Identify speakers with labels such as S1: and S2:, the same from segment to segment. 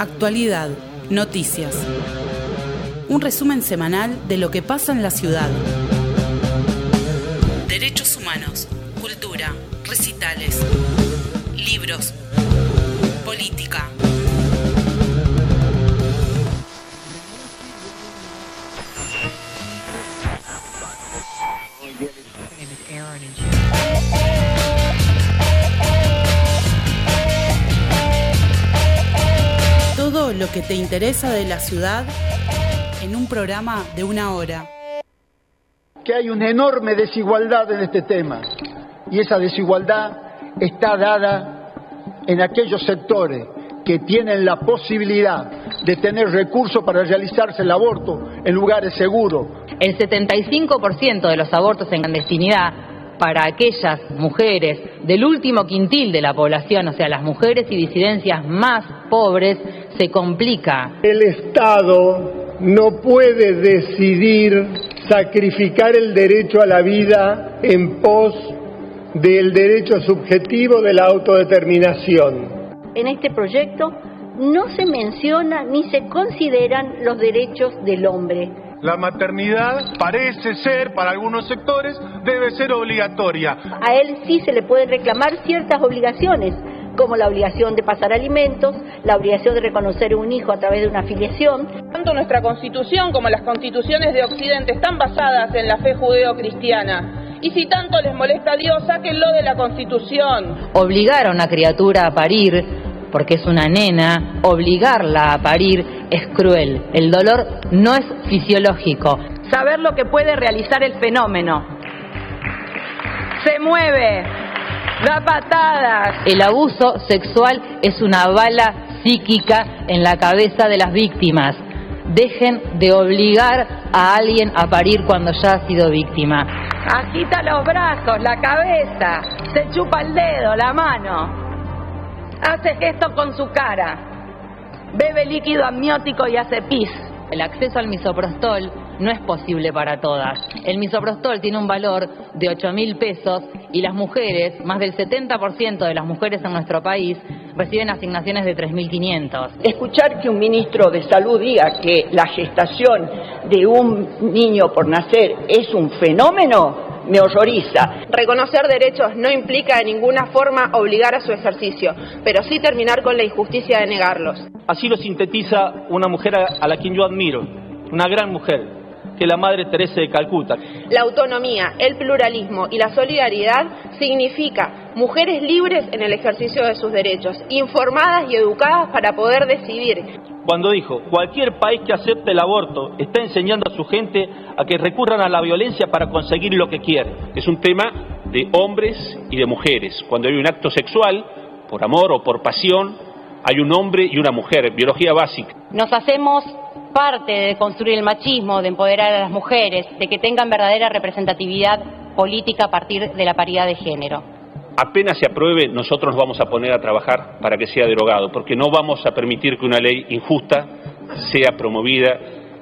S1: Actualidad, noticias. Un resumen semanal de lo que pasa en la ciudad. Derechos humanos, cultura, recitales, libros, política. Todo lo que te interesa de la ciudad en un programa de 1 hora.
S2: Que hay una enorme desigualdad en este tema, y esa desigualdad está dada en aquellos sectores que tienen la posibilidad de tener recursos para realizarse el aborto en lugares seguros.
S3: El 75% de los abortos en clandestinidad para aquellas mujeres del último quintil de la población, o sea, las mujeres y disidencias más pobres, se complica.
S4: El Estado no puede decidir sacrificar el derecho a la vida en pos del derecho subjetivo de la autodeterminación.
S5: En este proyecto no se menciona ni se consideran los derechos del hombre.
S6: La maternidad parece ser, para algunos sectores, debe ser obligatoria.
S5: A él sí se le pueden reclamar ciertas obligaciones, como la obligación de pasar alimentos, la obligación de reconocer un hijo a través de una filiación.
S7: Tanto nuestra Constitución como las constituciones de Occidente están basadas en la fe judeo-cristiana. Y si tanto les molesta a Dios, sáquenlo de la Constitución.
S3: Obligar a una criatura a parir, porque es una nena, obligarla a parir es cruel. El dolor no es fisiológico.
S8: Saber lo que puede realizar el fenómeno. Se mueve, da patadas.
S3: El abuso sexual es una bala psíquica en la cabeza de las víctimas. Dejen de obligar a alguien a parir cuando ya ha sido víctima.
S8: Agita los brazos, la cabeza, se chupa el dedo, la mano. Hace gesto con su cara. Bebe líquido amniótico y hace pis.
S3: El acceso al misoprostol no es posible para todas. El misoprostol tiene un valor de 8.000 pesos y las mujeres, más del 70% de las mujeres en nuestro país, reciben asignaciones de 3.500.
S9: Escuchar que un ministro de Salud diga que la gestación de un niño por nacer es un fenómeno me horroriza.
S7: Reconocer derechos no implica de ninguna forma obligar a su ejercicio, pero sí terminar con la injusticia de negarlos.
S10: Así lo sintetiza una mujer a la quien yo admiro, una gran mujer, que es la Madre Teresa de Calcuta.
S7: La autonomía, el pluralismo y la solidaridad significa mujeres libres en el ejercicio de sus derechos, informadas y educadas para poder decidir.
S10: Cuando dijo, cualquier país que acepte el aborto está enseñando a su gente a que recurran a la violencia para conseguir lo que quieren.
S11: Es un tema de hombres y de mujeres. Cuando hay un acto sexual, por amor o por pasión, hay un hombre y una mujer, biología básica.
S12: Nos hacemos parte de construir el machismo, de empoderar a las mujeres, de que tengan verdadera representatividad política a partir de la paridad de género.
S11: Apenas se apruebe, nosotros nos vamos a poner a trabajar para que sea derogado, porque no vamos a permitir que una ley injusta sea promovida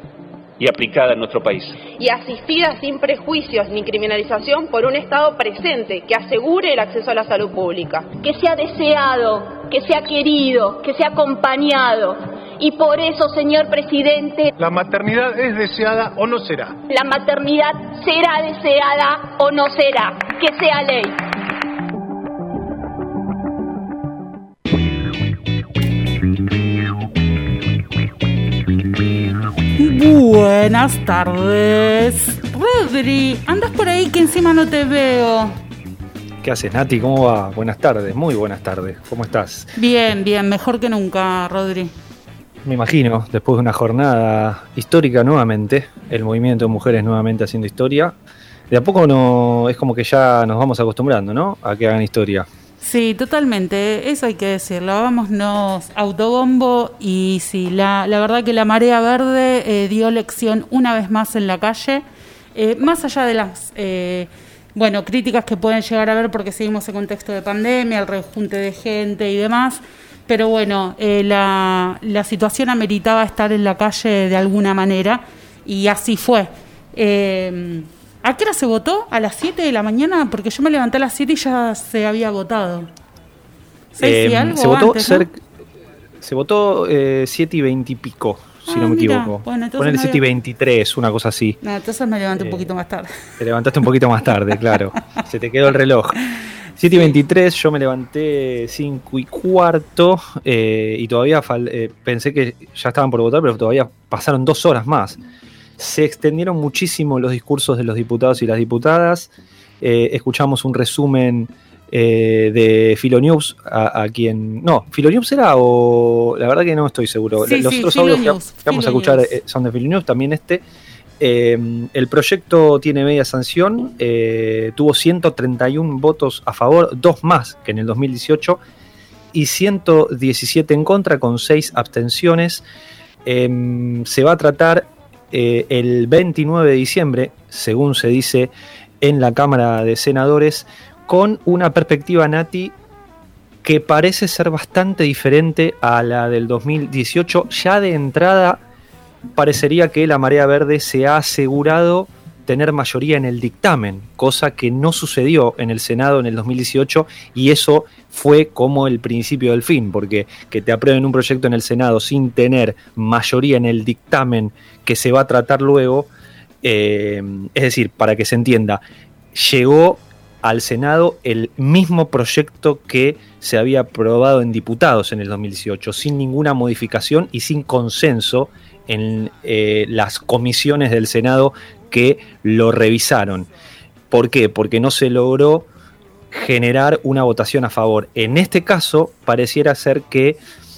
S11: y aplicada en nuestro país.
S7: Y asistida sin prejuicios ni criminalización por un Estado presente que asegure el acceso a la salud pública.
S5: Que sea deseado, que sea querido, que sea acompañado. Y por eso, señor presidente,
S6: ¿la maternidad es deseada o no será?
S5: La maternidad será deseada o no será. Que sea ley.
S1: Buenas tardes. Rodri, andas por ahí que encima no te veo.
S13: ¿Qué haces, Nati? ¿Cómo va? Buenas tardes, muy buenas tardes. ¿Cómo estás?
S1: Bien, mejor que nunca, Rodri.
S13: Me imagino, después de una jornada histórica nuevamente, el movimiento de mujeres nuevamente haciendo historia, de a poco es como que ya nos vamos acostumbrando, ¿no? A que hagan historia.
S1: Sí, totalmente, eso hay que decirlo, hagámonos autobombo y sí, la verdad que la Marea Verde dio lección una vez más en la calle, más allá de las críticas que pueden llegar a haber porque seguimos en contexto de pandemia, el rejunte de gente y demás, pero bueno, la situación ameritaba estar en la calle de alguna manera y así fue. ¿A qué hora se votó? ¿A las 7 de la mañana? Porque yo me levanté a las 7 y ya se había votado. ¿6 y algo
S13: se votó
S1: antes, ¿no?
S13: Se votó 7 y 20 y pico, si no me equivoco.
S1: Bueno,
S13: ponele 7 y 23, una cosa así.
S1: No, entonces me levanté un poquito más tarde.
S13: Te levantaste un poquito más tarde, claro. Se te quedó el reloj. 7 y 23, yo me levanté 5 y cuarto y todavía pensé que ya estaban por votar, pero todavía pasaron 2 horas más. Se extendieron muchísimo los discursos de los diputados y las diputadas. Escuchamos un resumen de Filonews a quien... No, ¿Filonews era o...? La verdad que no estoy seguro.
S1: Sí,
S13: los otros audios que vamos a escuchar son de Filonews, también este. El proyecto tiene media sanción, tuvo 131 votos a favor, 2 más que en el 2018, y 117 en contra, con 6 abstenciones. Se va a tratar el 29 de diciembre, según se dice en la Cámara de Senadores, con una perspectiva, Nati, que parece ser bastante diferente a la del 2018. Ya de entrada parecería que la Marea Verde se ha asegurado tener mayoría en el dictamen, cosa que no sucedió en el Senado en el 2018, y eso fue como el principio del fin, porque que te aprueben un proyecto en el Senado sin tener mayoría en el dictamen que se va a tratar luego, es decir, para que se entienda, llegó al Senado el mismo proyecto que se había aprobado en diputados en el 2018, sin ninguna modificación y sin consenso en las comisiones del Senado que lo revisaron. ¿Por qué? Porque no se logró generar una votación a favor. En este caso, pareciera ser que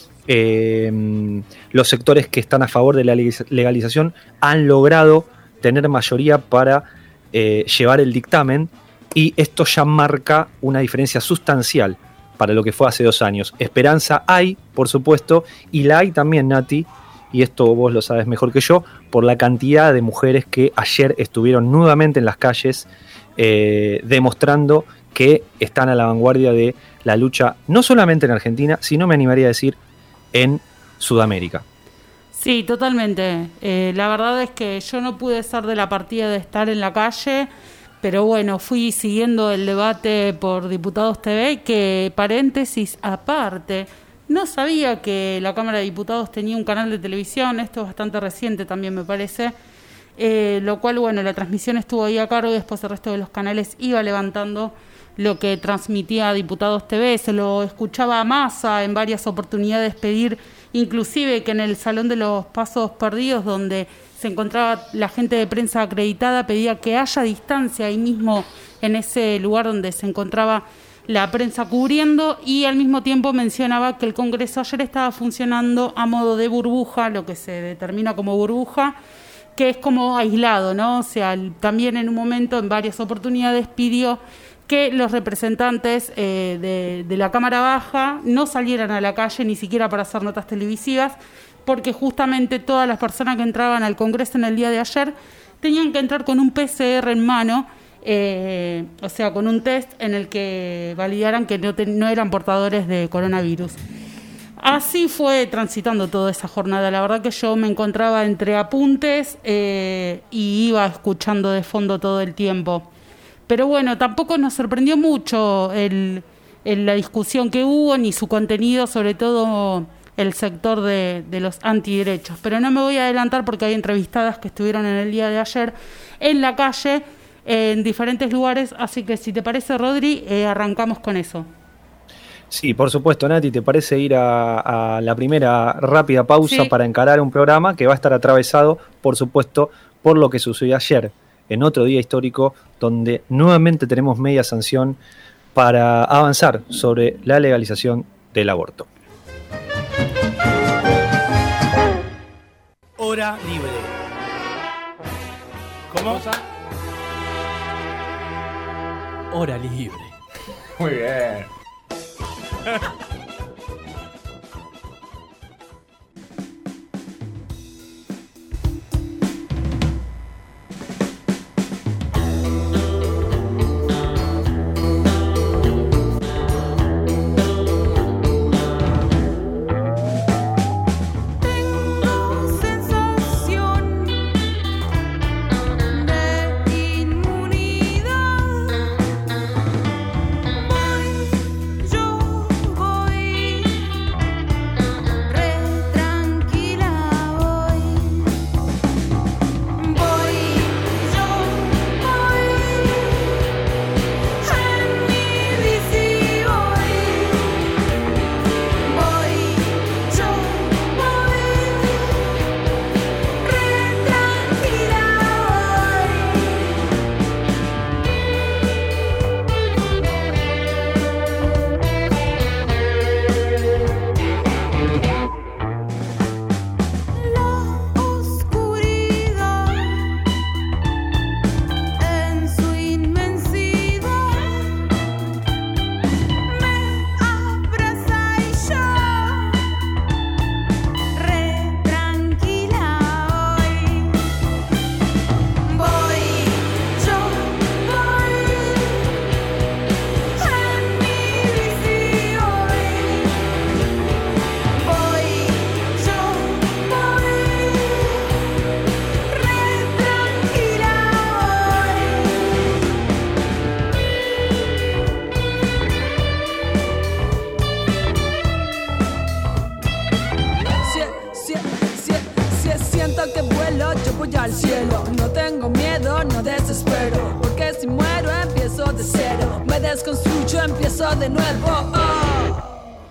S13: los sectores que están a favor de la legalización han logrado tener mayoría para llevar el dictamen, y esto ya marca una diferencia sustancial para lo que fue hace 2 años. Esperanza hay, por supuesto, y la hay también, Nati, y esto vos lo sabes mejor que yo, por la cantidad de mujeres que ayer estuvieron nuevamente en las calles demostrando que están a la vanguardia de la lucha, no solamente en Argentina, sino, me animaría a decir, en Sudamérica.
S1: Sí, totalmente. La verdad es que yo no pude ser de la partida de estar en la calle, pero bueno, fui siguiendo el debate por Diputados TV, que, paréntesis aparte, no sabía que la Cámara de Diputados tenía un canal de televisión. Esto es bastante reciente también, me parece, lo cual, bueno, la transmisión estuvo ahí a cargo y después el resto de los canales iba levantando lo que transmitía Diputados TV. Se lo escuchaba a Massa en varias oportunidades pedir, inclusive que en el Salón de los Pasos Perdidos, donde se encontraba la gente de prensa acreditada, pedía que haya distancia ahí mismo en ese lugar donde se encontraba la prensa cubriendo, y al mismo tiempo mencionaba que el Congreso ayer estaba funcionando a modo de burbuja, lo que se determina como burbuja, que es como aislado, ¿no? O sea, también en un momento, en varias oportunidades, pidió que los representantes de la Cámara Baja no salieran a la calle ni siquiera para hacer notas televisivas, porque justamente todas las personas que entraban al Congreso en el día de ayer tenían que entrar con un PCR en mano, o sea, con un test en el que validaran que no eran portadores de coronavirus. Así fue transitando toda esa jornada. La verdad que yo me encontraba entre apuntes y iba escuchando de fondo todo el tiempo. Pero bueno, tampoco nos sorprendió mucho la discusión que hubo, ni su contenido, sobre todo el sector de los antiderechos. Pero no me voy a adelantar porque hay entrevistadas que estuvieron en el día de ayer en la calle, en diferentes lugares, así que si te parece, Rodri, arrancamos con eso.
S13: Sí, por supuesto, Nati, ¿te parece ir a la primera rápida pausa para encarar un programa que va a estar atravesado, por supuesto, por lo que sucedió ayer, en otro día histórico, donde nuevamente tenemos media sanción para avanzar sobre la legalización del aborto?
S14: Hora libre. ¿Cómo? Hora libre.
S15: Muy bien.
S16: Voy vuelo, yo voy al cielo. No tengo miedo, no desespero, porque si muero empiezo de cero. Me desconstruyo, empiezo de nuevo. Oh.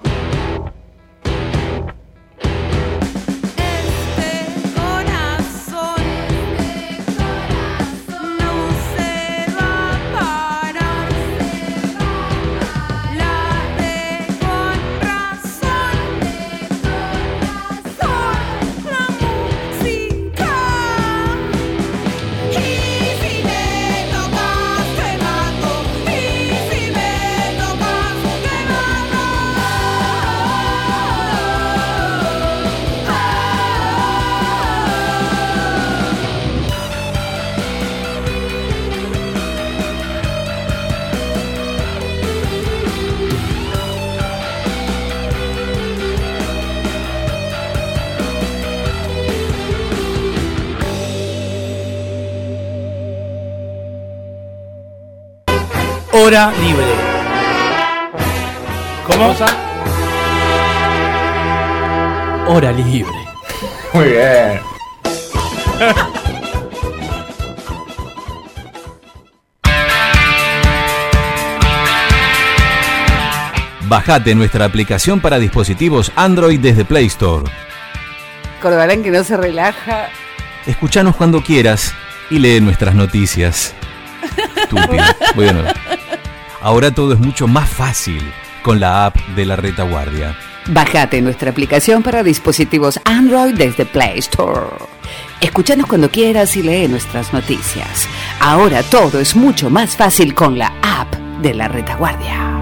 S14: Hora libre. ¿Cómo? Hora libre.
S15: Muy bien.
S17: Bajate nuestra aplicación para dispositivos Android desde Play Store.
S18: Cordarán que no se relaja.
S17: Escuchanos cuando quieras y lee nuestras noticias. Estúpido. Bueno, ahora todo es mucho más fácil con la app de La Retaguardia.
S18: Bajate nuestra aplicación para dispositivos Android desde Play Store. Escúchanos cuando quieras y lee nuestras noticias. Ahora todo es mucho más fácil con la app de La Retaguardia.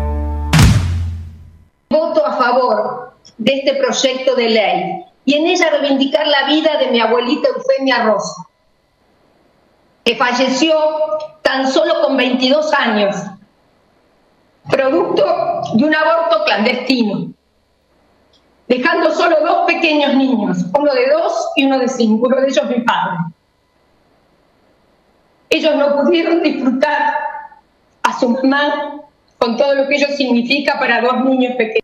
S19: Voto a favor de este proyecto de ley y en ella reivindicar la vida de mi abuelita Eufemia Rosa, que falleció tan solo con 22 años, producto de un aborto clandestino, dejando solo 2 pequeños niños, uno de 2 y uno de 5, uno de ellos mi padre. Ellos no pudieron disfrutar a su mamá con todo lo que ello significa para 2 niños pequeños.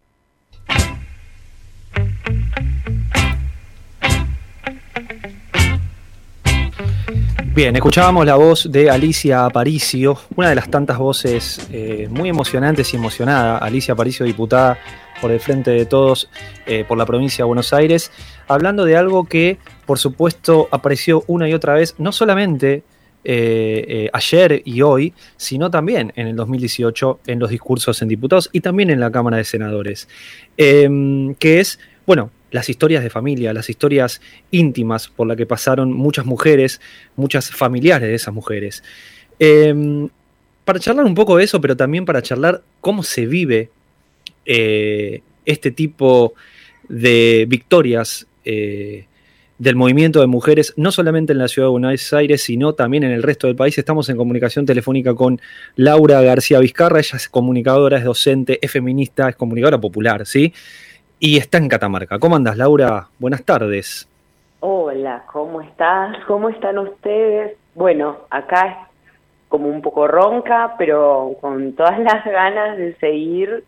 S13: Bien, escuchábamos la voz de Alicia Aparicio, una de las tantas voces muy emocionantes y emocionada. Alicia Aparicio, diputada por el Frente de Todos por la provincia de Buenos Aires, hablando de algo que, por supuesto, apareció una y otra vez, no solamente ayer y hoy, sino también en el 2018 en los discursos en diputados y también en la Cámara de Senadores, que es, bueno, las historias de familia, las historias íntimas por las que pasaron muchas mujeres, muchas familiares de esas mujeres. Para charlar un poco de eso, pero también para charlar cómo se vive este tipo de victorias del movimiento de mujeres, no solamente en la ciudad de Buenos Aires, sino también en el resto del país. Estamos en comunicación telefónica con Laura García Vizcarra. Ella es comunicadora, es docente, es feminista, es comunicadora popular, ¿sí? Y está en Catamarca. ¿Cómo andas, Laura? Buenas tardes.
S20: Hola, ¿cómo estás? ¿Cómo están ustedes? Bueno, acá es como un poco ronca, pero con todas las ganas de seguir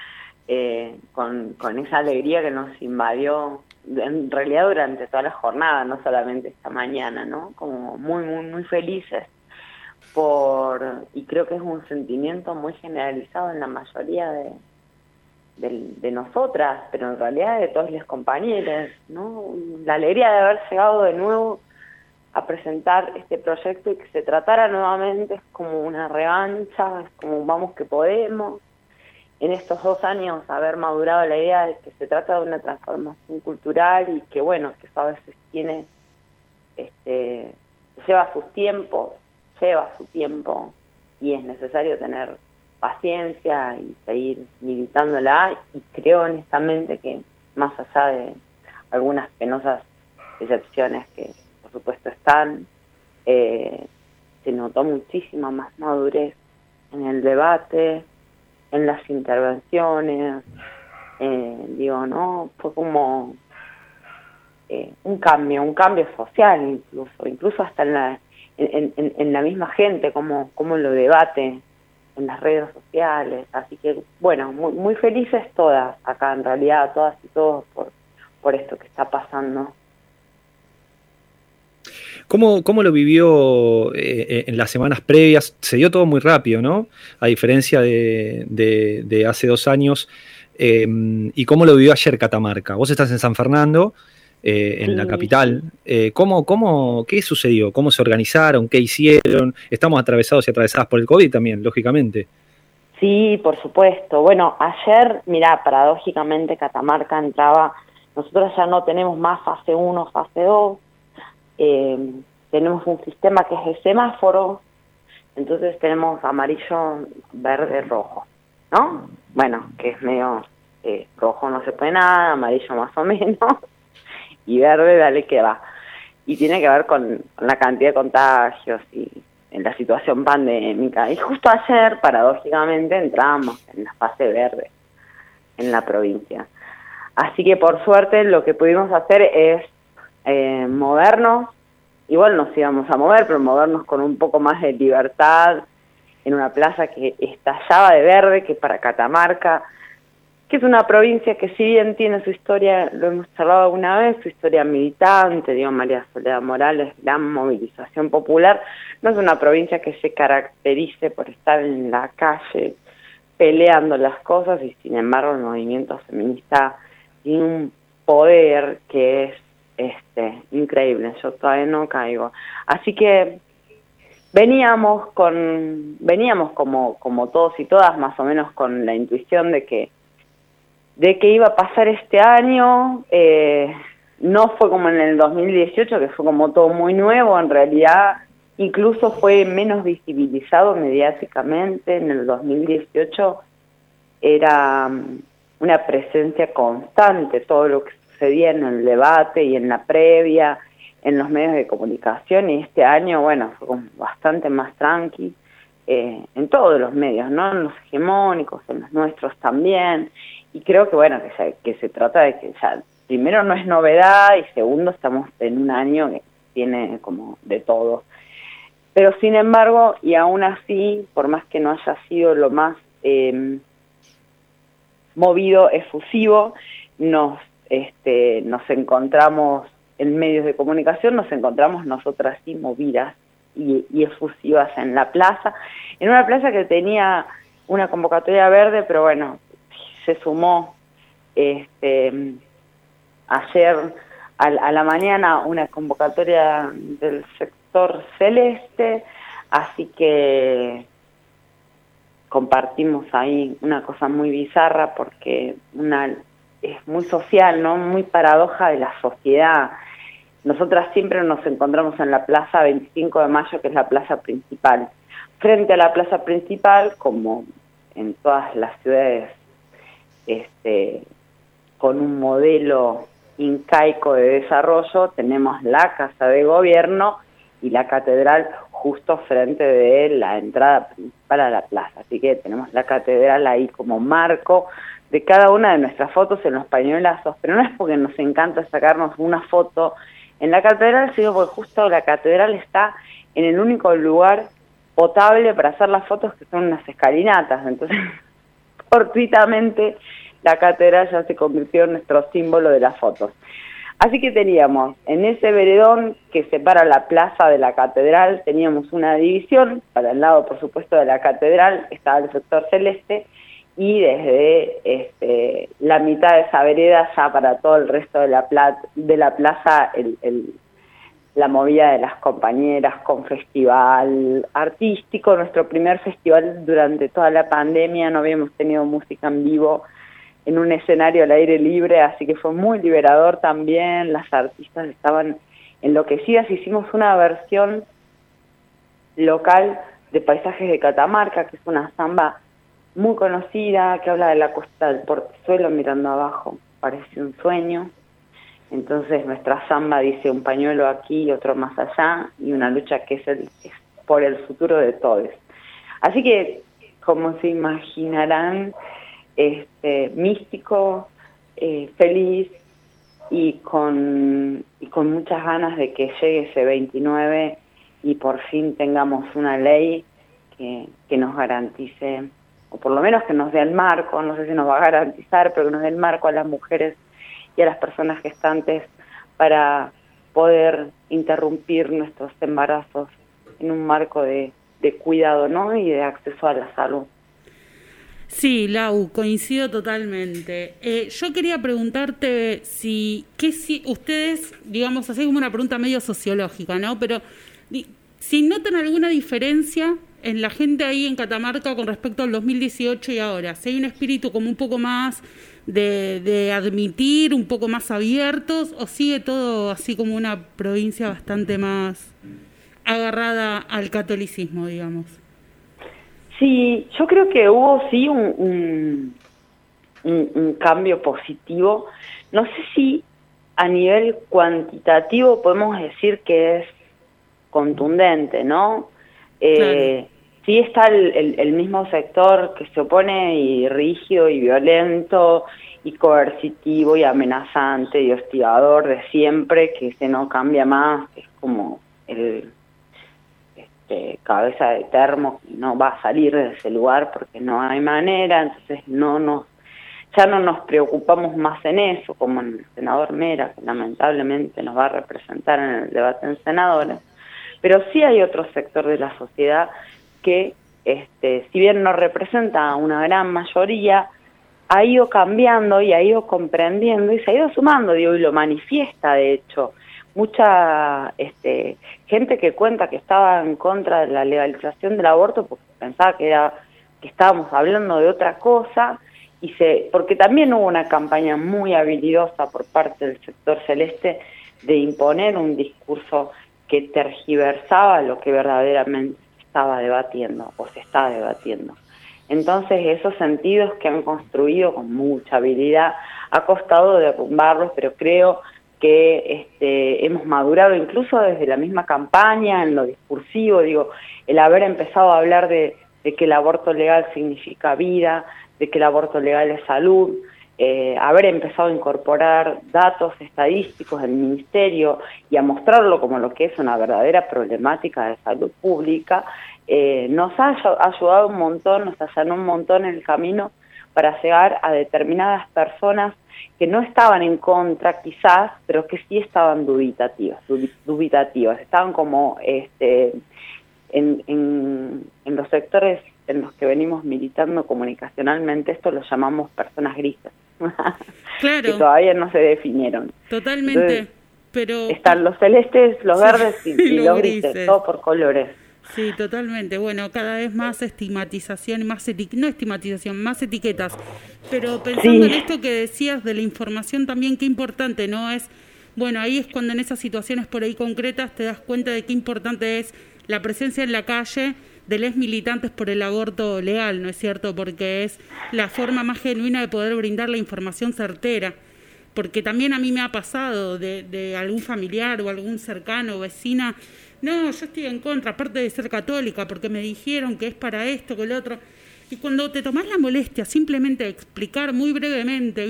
S20: con esa alegría que nos invadió en realidad durante toda la jornada, no solamente esta mañana, ¿no? Como muy, muy, muy felices y creo que es un sentimiento muy generalizado en la mayoría de nosotras, pero en realidad de todos los compañeros, ¿no? La alegría de haber llegado de nuevo a presentar este proyecto y que se tratara nuevamente es como una revancha, es como vamos que podemos. En estos 2 años haber madurado la idea de que se trata de una transformación cultural y que bueno, que eso a veces lleva su tiempo y es necesario tener paciencia y seguir militándola, y creo honestamente que más allá de algunas penosas excepciones que por supuesto están, se notó muchísima más madurez en el debate, en las intervenciones, fue como un cambio social incluso hasta en la misma gente, como lo debate en las redes sociales, así que bueno, muy, muy felices todas acá, en realidad todas y todos por esto que está pasando.
S13: ¿Cómo lo vivió en las semanas previas? Se dio todo muy rápido, ¿no? A diferencia de hace 2 años. ¿Y cómo lo vivió ayer Catamarca? Vos estás en San Fernando, en la capital. ¿Qué sucedió? ¿Cómo se organizaron? ¿Qué hicieron? Estamos atravesados y atravesadas por el COVID también, lógicamente.
S20: Sí, por supuesto. Bueno, ayer, mirá, paradójicamente Catamarca entraba, nosotros ya no tenemos más fase 1, fase 2, tenemos un sistema que es el semáforo, entonces tenemos amarillo, verde, rojo, ¿no? Bueno, que es medio, rojo no se puede nada, amarillo más o menos, y verde dale que va. Y tiene que ver con la cantidad de contagios y en la situación pandémica. Y justo ayer, paradójicamente, entramos en la fase verde en la provincia. Así que por suerte lo que pudimos hacer es movernos. Igual nos íbamos a mover, pero movernos con un poco más de libertad en una plaza que estallaba de verde, que para Catamarca, que es una provincia que si bien tiene su historia, lo hemos charlado alguna vez, su historia militante, digo, María Soledad Morales, gran movilización popular, no es una provincia que se caracterice por estar en la calle peleando las cosas, y sin embargo el movimiento feminista tiene un poder que es increíble. Yo todavía no caigo. Así que veníamos como todos y todas, más o menos con la intuición de que iba a pasar este año. No fue como en el 2018, que fue como todo muy nuevo. En realidad incluso fue menos visibilizado mediáticamente. En el 2018 era una presencia constante, todo lo que sucedía en el debate y en la previa, en los medios de comunicación, y este año, bueno, fue como bastante más tranqui, en todos los medios, ¿no? En los hegemónicos, en los nuestros también, y creo que, bueno, que se trata de que ya, primero no es novedad, y segundo estamos en un año que tiene como de todo. Pero sin embargo, y aún así, por más que no haya sido lo más movido, efusivo, nos encontramos en medios de comunicación, nos encontramos nosotras sí movidas y efusivas en la plaza, en una plaza que tenía una convocatoria verde, pero bueno, se sumó ayer a la mañana una convocatoria del sector celeste, así que compartimos ahí una cosa muy bizarra, porque es muy social, ¿no? Muy paradoja de la sociedad. Nosotras siempre nos encontramos en la plaza 25 de mayo, que es la plaza principal. Frente a la plaza principal, como en todas las ciudades, con un modelo incaico de desarrollo, tenemos la Casa de Gobierno y la Catedral justo frente de la entrada principal a la plaza. Así que tenemos la Catedral ahí como marco de cada una de nuestras fotos en los pañuelazos, pero no es porque nos encanta sacarnos una foto en la catedral, sino porque justo la catedral está en el único lugar potable para hacer las fotos, que son unas escalinatas. Entonces, fortuitamente, la catedral ya se convirtió en nuestro símbolo de las fotos. Así que teníamos, en ese veredón que separa la plaza de la catedral, teníamos una división. Para el lado, por supuesto, de la catedral estaba el sector celeste, y desde la mitad de esa vereda, ya para todo el resto de la plaza, la movida de las compañeras con festival artístico. Nuestro primer festival durante toda la pandemia, no habíamos tenido música en vivo en un escenario al aire libre, así que fue muy liberador también. Las artistas estaban enloquecidas. Hicimos una versión local de Paisajes de Catamarca, que es una samba muy conocida, que habla de la costa del Portezuelo mirando abajo, parece un sueño. Entonces nuestra samba dice: un pañuelo aquí y otro más allá, y una lucha que es por el futuro de todos. Así que, como se imaginarán, místico, feliz y con muchas ganas de que llegue ese 29 y por fin tengamos una ley que nos garantice, o por lo menos que nos dé el marco, no sé si nos va a garantizar, pero que nos dé el marco a las mujeres y a las personas gestantes para poder interrumpir nuestros embarazos en un marco de cuidado, ¿no? Y de acceso a la salud.
S1: Sí, Lau, coincido totalmente. Yo quería preguntarte si ustedes, digamos, así como una pregunta medio sociológica, ¿no? Pero si notan alguna diferencia en la gente ahí en Catamarca con respecto al 2018 y ahora, si hay un espíritu como un poco más de admitir, un poco más abiertos, o sigue todo así como una provincia bastante más agarrada al catolicismo, digamos.
S20: Sí, yo creo que hubo sí un cambio positivo. No sé si a nivel cuantitativo podemos decir que es contundente, ¿no? Claro. Sí está el mismo sector que se opone y rígido y violento y coercitivo y amenazante y hostigador de siempre, que ese no cambia más, que es como el cabeza de termo, que no va a salir de ese lugar porque no hay manera, entonces ya no nos preocupamos más en eso, como en el senador Mera, que lamentablemente nos va a representar en el debate en senadores, pero sí hay otro sector de la sociedad que, si bien no representa a una gran mayoría, ha ido cambiando y ha ido comprendiendo y se ha ido sumando, digo, y lo manifiesta, de hecho. Mucha gente que cuenta que estaba en contra de la legalización del aborto porque pensaba que estábamos hablando de otra cosa, porque también hubo una campaña muy habilidosa por parte del sector celeste de imponer un discurso que tergiversaba lo que verdaderamente se estaba debatiendo o se está debatiendo. Entonces esos sentidos que han construido con mucha habilidad ha costado derrumbarlos, pero creo que hemos madurado incluso desde la misma campaña, en lo discursivo, digo, el haber empezado a hablar de que el aborto legal significa vida, de que el aborto legal es salud, haber empezado a incorporar datos estadísticos del Ministerio y a mostrarlo como lo que es una verdadera problemática de salud pública, nos ha ayudado un montón, nos allanó un montón en el camino para llegar a determinadas personas que no estaban en contra quizás, pero que sí estaban dubitativas, estaban como en los sectores en los que venimos militando comunicacionalmente, esto lo llamamos personas grises, claro, que todavía no se definieron.
S1: Totalmente.
S20: Entonces,
S1: pero
S20: están los celestes, los verdes y los grises, todo por colores.
S1: Sí, totalmente. Bueno, cada vez más estigmatización, más más etiquetas. Pero pensando en esto que decías de la información también, qué importante, ¿no? Bueno, ahí es cuando en esas situaciones por ahí concretas te das cuenta de qué importante es la presencia en la calle de los militantes por el aborto legal, ¿no es cierto? Porque es la forma más genuina de poder brindar la información certera. Porque también a mí me ha pasado de algún familiar o algún cercano o vecina, no, yo estoy en contra, aparte de ser católica, porque me dijeron que es para esto, que lo otro. Y cuando te tomás la molestia simplemente de explicar muy brevemente,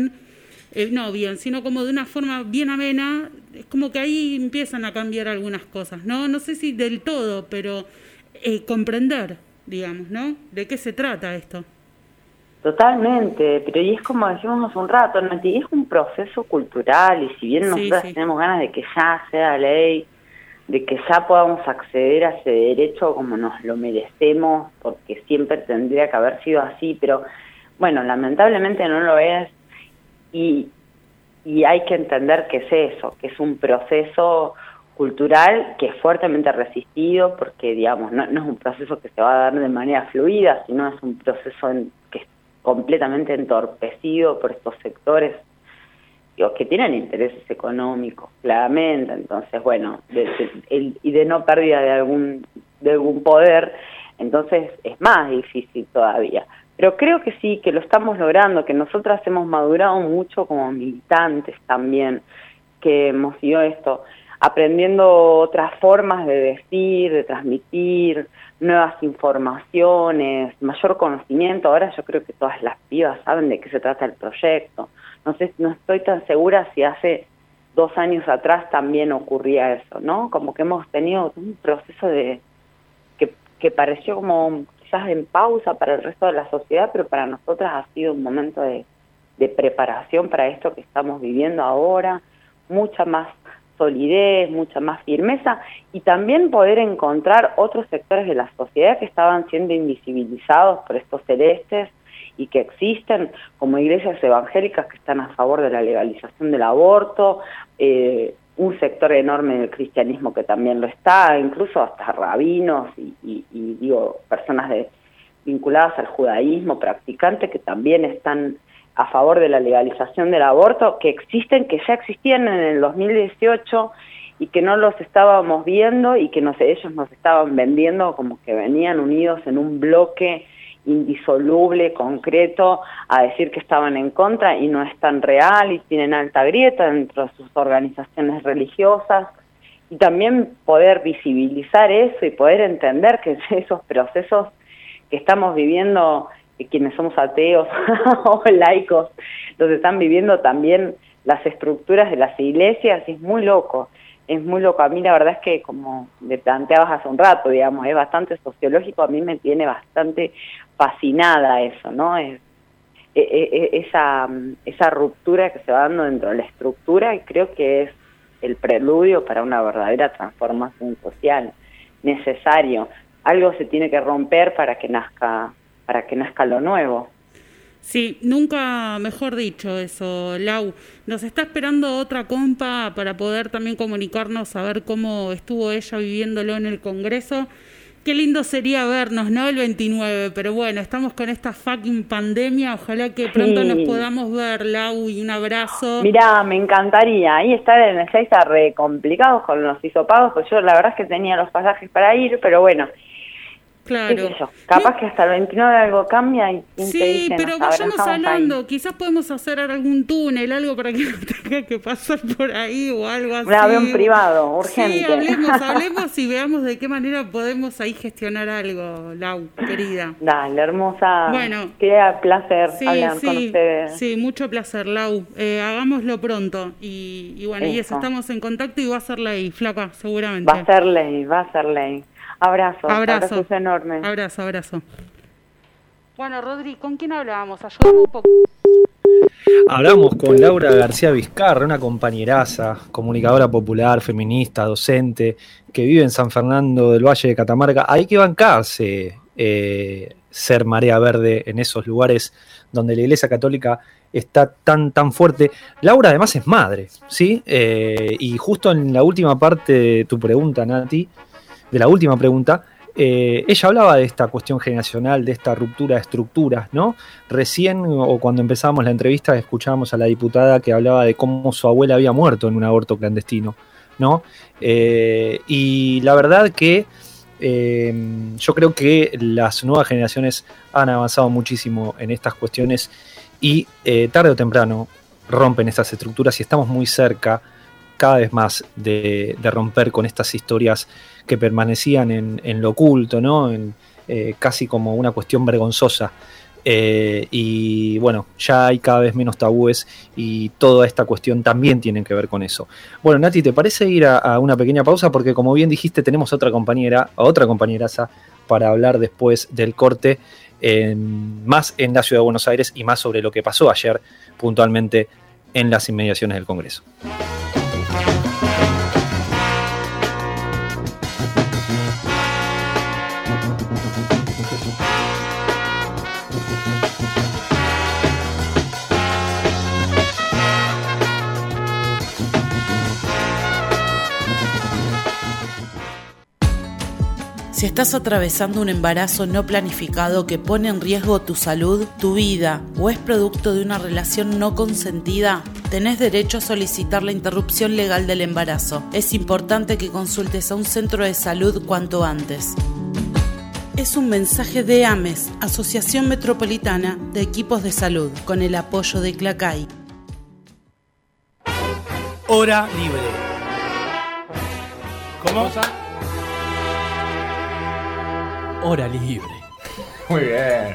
S1: sino como de una forma bien amena, es como que ahí empiezan a cambiar algunas cosas, ¿no? No sé si del todo, pero comprender, digamos, ¿no? ¿De qué se trata esto?
S20: Totalmente, pero y es como decimos hace un rato, Nati, es un proceso cultural y si bien nosotros tenemos ganas de que ya sea ley, de que ya podamos acceder a ese derecho como nos lo merecemos, porque siempre tendría que haber sido así, pero bueno, lamentablemente no lo es y hay que entender que es eso, que es un proceso cultural que es fuertemente resistido, porque digamos no es un proceso que se va a dar de manera fluida, sino es un proceso que es completamente entorpecido por estos sectores que tienen intereses económicos, claramente. Entonces, bueno, y de no pérdida de algún poder, entonces es más difícil todavía. Pero creo que sí, que lo estamos logrando, que nosotras hemos madurado mucho como militantes también, que hemos ido aprendiendo otras formas de decir, de transmitir, nuevas informaciones, mayor conocimiento. Ahora yo creo que todas las pibas saben de qué se trata el proyecto. No estoy tan segura si hace 2 años atrás también ocurría eso, ¿no? Como que hemos tenido un proceso que pareció como quizás en pausa para el resto de la sociedad, pero para nosotras ha sido un momento de preparación para esto que estamos viviendo ahora, mucha más solidez, mucha más firmeza, y también poder encontrar otros sectores de la sociedad que estaban siendo invisibilizados por estos celestes y que existen, como iglesias evangélicas que están a favor de la legalización del aborto, un sector enorme del cristianismo que también lo está, incluso hasta rabinos y digo, personas vinculadas al judaísmo, practicantes que también están a favor de la legalización del aborto, que existen, que ya existían en el 2018 y que no los estábamos viendo y que ellos nos estaban vendiendo como que venían unidos en un bloque indisoluble, concreto, a decir que estaban en contra, y no es tan real y tienen alta grieta dentro de sus organizaciones religiosas, y también poder visibilizar eso y poder entender que esos procesos que estamos viviendo, quienes somos ateos o laicos, los están viviendo también las estructuras de las iglesias, y es muy loco. Es muy loco. A mí la verdad es que, como me planteabas hace un rato, digamos, es bastante sociológico, a mí me tiene bastante fascinada eso, ¿no? Esa ruptura que se va dando dentro de la estructura, y creo que es el preludio para una verdadera transformación social necesario. Algo se tiene que romper para que nazca lo nuevo.
S1: Sí, nunca mejor dicho eso, Lau. Nos está esperando otra compa para poder también comunicarnos, a ver cómo estuvo ella viviéndolo en el Congreso. Qué lindo sería vernos, ¿no? El 29, pero bueno, estamos con esta fucking pandemia, ojalá que pronto nos podamos ver, Lau, y un abrazo.
S20: Mirá, me encantaría, ahí estar en el 6 está re complicado con los hisopagos, pues yo la verdad es que tenía los pasajes para ir, pero bueno.
S1: Claro.
S20: Capaz que hasta el 29 algo cambia y
S1: sí,
S20: te dice,
S1: pero vayamos hablando, ahí. Quizás podemos hacer algún túnel, algo para que no tenga que pasar por ahí o algo así.
S20: Un avión privado, urgente.
S1: Sí, hablemos y veamos de qué manera podemos ahí gestionar algo, Lau, querida.
S20: Dale, hermosa.
S1: Bueno.
S20: Qué placer hablar con ustedes.
S1: Sí, mucho placer, Lau. Hagámoslo pronto y bueno, y eso, estamos en contacto y va a ser ley, flaca, seguramente.
S20: Va a ser ley. Abrazos enormes.
S1: Abrazo. Bueno, Rodri, ¿con quién hablábamos? Ayúdame un poco.
S13: Hablamos con Laura García Vizcarra, una compañeraza, comunicadora popular, feminista, docente, que vive en San Fernando del Valle de Catamarca. Hay que bancarse ser marea verde en esos lugares donde la Iglesia Católica está tan fuerte. Laura además es madre, ¿sí? Y justo en la última parte de tu pregunta, Nati, de la última pregunta, ella hablaba de esta cuestión generacional, de esta ruptura de estructuras, ¿no? Recién, o cuando empezábamos la entrevista, escuchábamos a la diputada que hablaba de cómo su abuela había muerto en un aborto clandestino, ¿no? Y la verdad que yo creo que las nuevas generaciones han avanzado muchísimo en estas cuestiones y tarde o temprano rompen estas estructuras, y estamos muy cerca cada vez más de romper con estas historias que permanecían en lo oculto, ¿no? Casi como una cuestión vergonzosa. Y bueno, ya hay cada vez menos tabúes y toda esta cuestión también tiene que ver con eso. Bueno, Nati, ¿te parece ir a una pequeña pausa? Porque como bien dijiste, tenemos otra compañeraza para hablar después del corte, más en la Ciudad de Buenos Aires y más sobre lo que pasó ayer puntualmente en las inmediaciones del Congreso.
S21: Si estás atravesando un embarazo no planificado que pone en riesgo tu salud, tu vida o es producto de una relación no consentida, tenés derecho a solicitar la interrupción legal del embarazo. Es importante que consultes a un centro de salud cuanto antes. Es un mensaje de AMES, Asociación Metropolitana de Equipos de Salud, con el apoyo de CLACAI.
S14: Hora libre. ¿Cómo? Hora libre.
S15: Muy bien.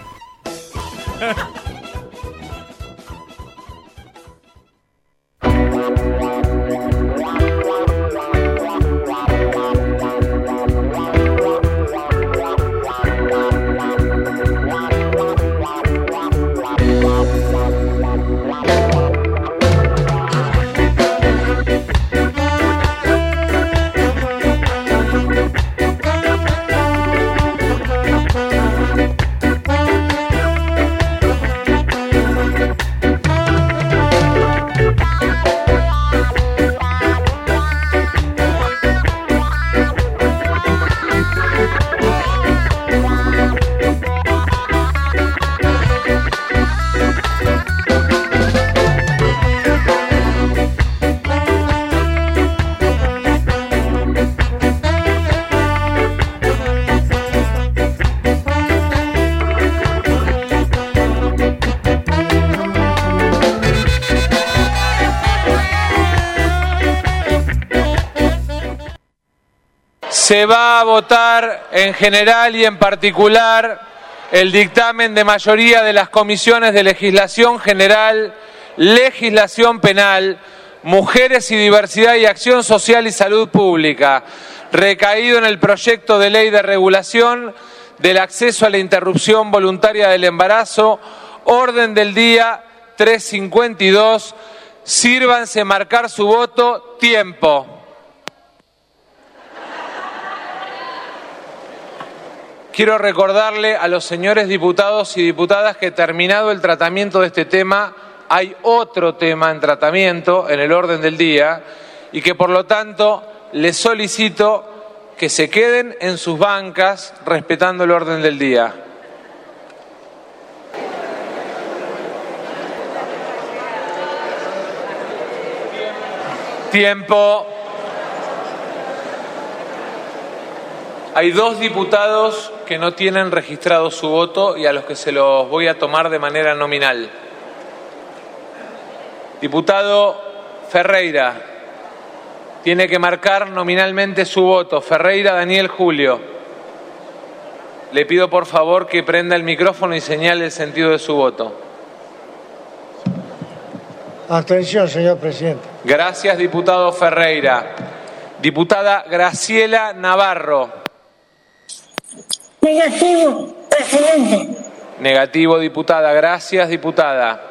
S2: Se va a votar en general y en particular el dictamen de mayoría de las comisiones de legislación general, legislación penal, mujeres y diversidad y acción social y salud pública, recaído en el proyecto de ley de regulación del acceso a la interrupción voluntaria del embarazo, orden del día 352. Sírvanse marcar su voto. Tiempo. Quiero recordarle a los señores diputados y diputadas que terminado el tratamiento de este tema, hay otro tema en tratamiento en el orden del día y que por lo tanto les solicito que se queden en sus bancas respetando el orden del día. Tiempo. Hay 2 diputados que no tienen registrado su voto y a los que se los voy a tomar de manera nominal. Diputado Ferreira, tiene que marcar nominalmente su voto. Ferreira Daniel Julio. Le pido por favor que prenda el micrófono y señale el sentido de su voto.
S22: Abstención, señor presidente.
S2: Gracias, diputado Ferreira. Diputada Graciela Navarro.
S22: Negativo, presidente.
S2: Negativo, diputada. Gracias, diputada.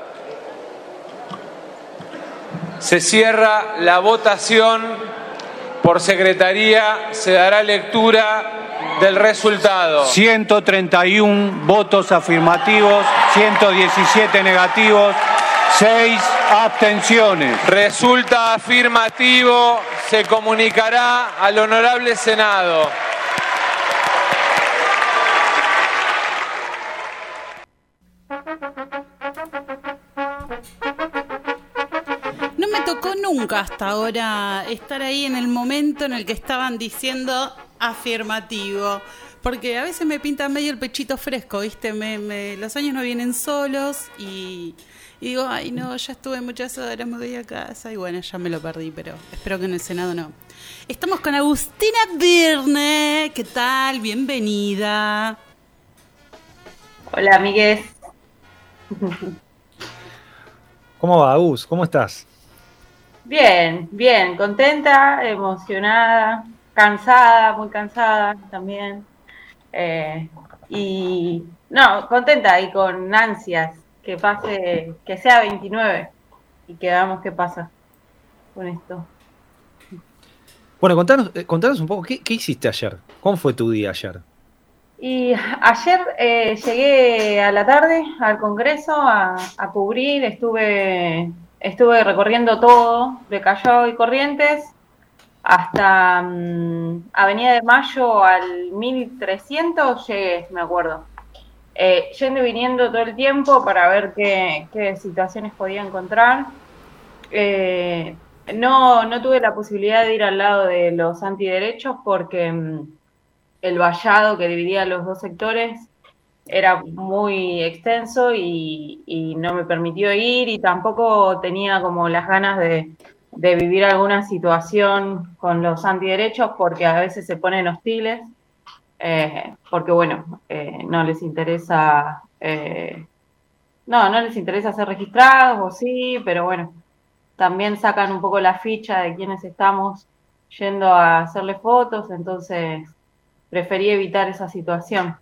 S2: Se cierra la votación. Por secretaría se dará lectura del resultado.
S23: 131 votos afirmativos, 117 negativos, 6 abstenciones.
S2: Resulta afirmativo. Se comunicará al honorable Senado.
S1: No me tocó nunca hasta ahora estar ahí en el momento en el que estaban diciendo afirmativo, porque a veces me pinta medio el pechito fresco, ¿viste? Los años no vienen solos y digo, ay no, ya estuve muchas horas, me voy a casa y bueno, ya me lo perdí, pero espero que en el Senado no. Estamos con Agustina Birne. ¿Qué tal? Bienvenida.
S24: Hola, amigues.
S13: ¿Cómo va, Agus? ¿Cómo estás?
S24: Bien, bien, contenta, emocionada, cansada, muy cansada también. Y no, contenta y con ansias que pase, que sea 29 y que veamos qué pasa con esto.
S13: Bueno, contanos un poco, ¿qué hiciste ayer? ¿Cómo fue tu día ayer?
S24: Y ayer llegué a la tarde al Congreso a cubrir, estuve recorriendo todo, de Callao y Corrientes, hasta Avenida de Mayo al 1300 llegué, me acuerdo. Yendo y viniendo todo el tiempo para ver qué situaciones podía encontrar. No tuve la posibilidad de ir al lado de los antiderechos porque el vallado que dividía los dos sectores era muy extenso y no me permitió ir, y tampoco tenía como las ganas de vivir alguna situación con los antiderechos porque a veces se ponen hostiles, porque bueno, no les interesa ser registrados, o sí, pero bueno, también sacan un poco la ficha de quienes estamos yendo a hacerle fotos, entonces preferí evitar esa situación.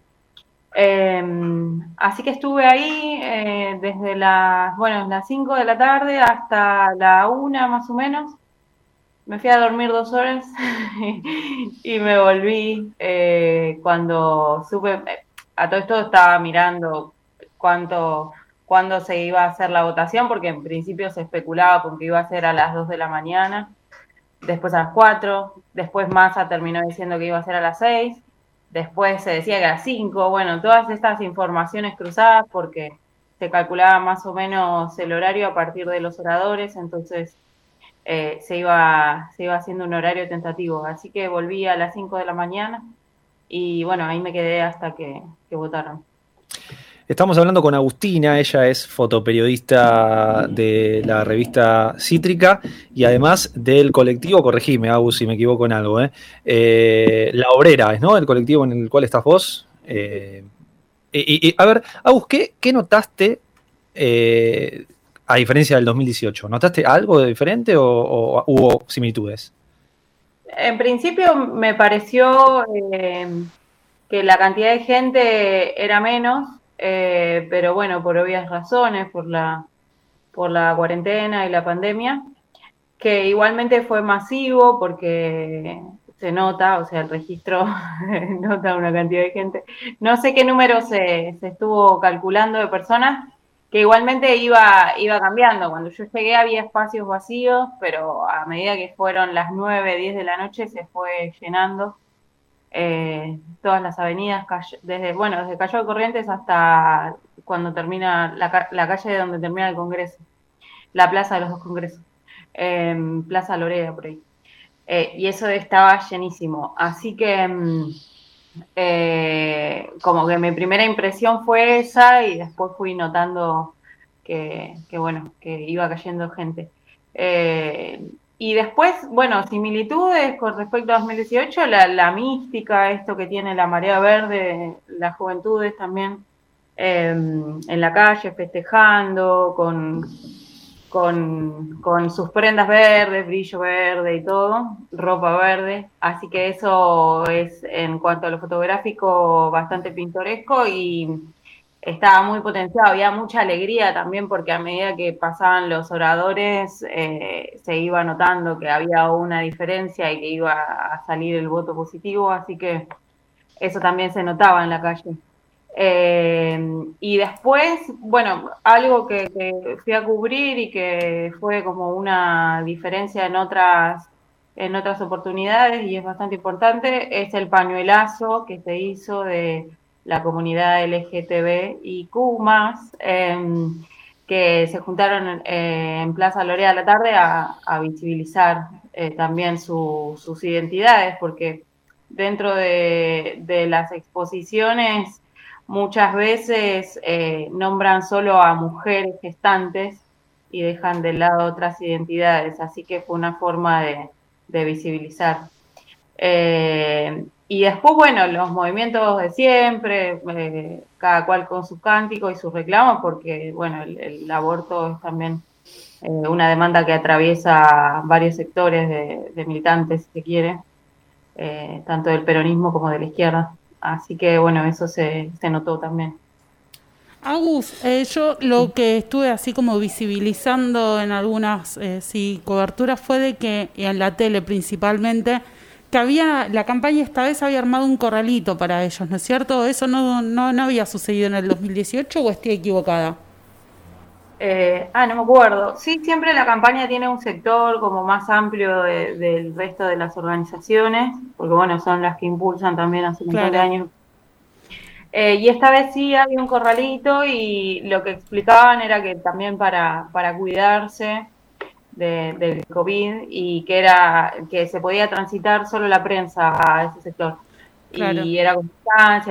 S24: Así que estuve ahí desde las 5 de la tarde hasta la 1 más o menos. Me fui a dormir 2 horas y me volví cuando supe. A todo esto estaba mirando cuándo se iba a hacer la votación, porque en principio se especulaba con que iba a ser a las 2 de la mañana, después a las 4, después Massa terminó diciendo que iba a ser a las 6, después se decía que a las 5, bueno, todas estas informaciones cruzadas porque se calculaba más o menos el horario a partir de los oradores, entonces se iba haciendo un horario tentativo, así que volví a las 5 de la mañana y bueno, ahí me quedé hasta que votaron.
S13: Estamos hablando con Agustina, ella es fotoperiodista de la revista Cítrica y además del colectivo, corregime, Agus, si me equivoco en algo, La Obrera, ¿no? El colectivo en el cual estás vos. A ver, Agus, ¿qué notaste a diferencia del 2018? ¿Notaste algo de diferente o hubo similitudes?
S24: En principio me pareció que la cantidad de gente era menos, pero bueno, por obvias razones, por la cuarentena y la pandemia, que igualmente fue masivo porque se nota, o sea, el registro nota una cantidad de gente. No sé qué número se estuvo calculando de personas, que igualmente iba cambiando. Cuando yo llegué había espacios vacíos, pero a medida que fueron las 9, 10 de la noche se fue llenando todas las avenidas, desde Callao de Corrientes hasta cuando termina la calle donde termina el Congreso, la Plaza de los Dos Congresos, Plaza Lorea, por ahí. Y eso estaba llenísimo. Así que como que mi primera impresión fue esa y después fui notando que iba cayendo gente. Y después, similitudes con respecto a 2018, la mística, esto que tiene la marea verde, las juventudes también en la calle festejando, con sus prendas verdes, brillo verde y todo, ropa verde. Así que eso es, en cuanto a lo fotográfico, bastante pintoresco y estaba muy potenciado. Había mucha alegría también porque a medida que pasaban los oradores se iba notando que había una diferencia y que iba a salir el voto positivo, así que eso también se notaba en la calle. Y después, algo que fui a cubrir y que fue como una diferencia en otras oportunidades y es bastante importante, es el pañuelazo que se hizo de la comunidad LGTBIQ+, que se juntaron en Plaza Lorea a la tarde a visibilizar también sus identidades, porque dentro de las exposiciones muchas veces nombran solo a mujeres gestantes y dejan de lado otras identidades, así que fue una forma de visibilizar. Y después, los movimientos de siempre, cada cual con sus cánticos y sus reclamos, porque, el aborto es también una demanda que atraviesa varios sectores de militantes, si se quiere, tanto del peronismo como de la izquierda. Así que, eso se notó también.
S1: Agus, yo lo que estuve así como visibilizando en algunas coberturas fue de que, y en la tele principalmente, que la campaña esta vez había armado un corralito para ellos, ¿no es cierto? ¿Eso no había sucedido en el 2018 o estoy equivocada?
S24: No me acuerdo. Sí, siempre la campaña tiene un sector como más amplio del resto de las organizaciones, porque son las que impulsan también hace un montón de años. Y esta vez sí había un corralito y lo que explicaban era que también para cuidarse del COVID y que se podía transitar solo la prensa a ese sector. Claro. Y era con distancia,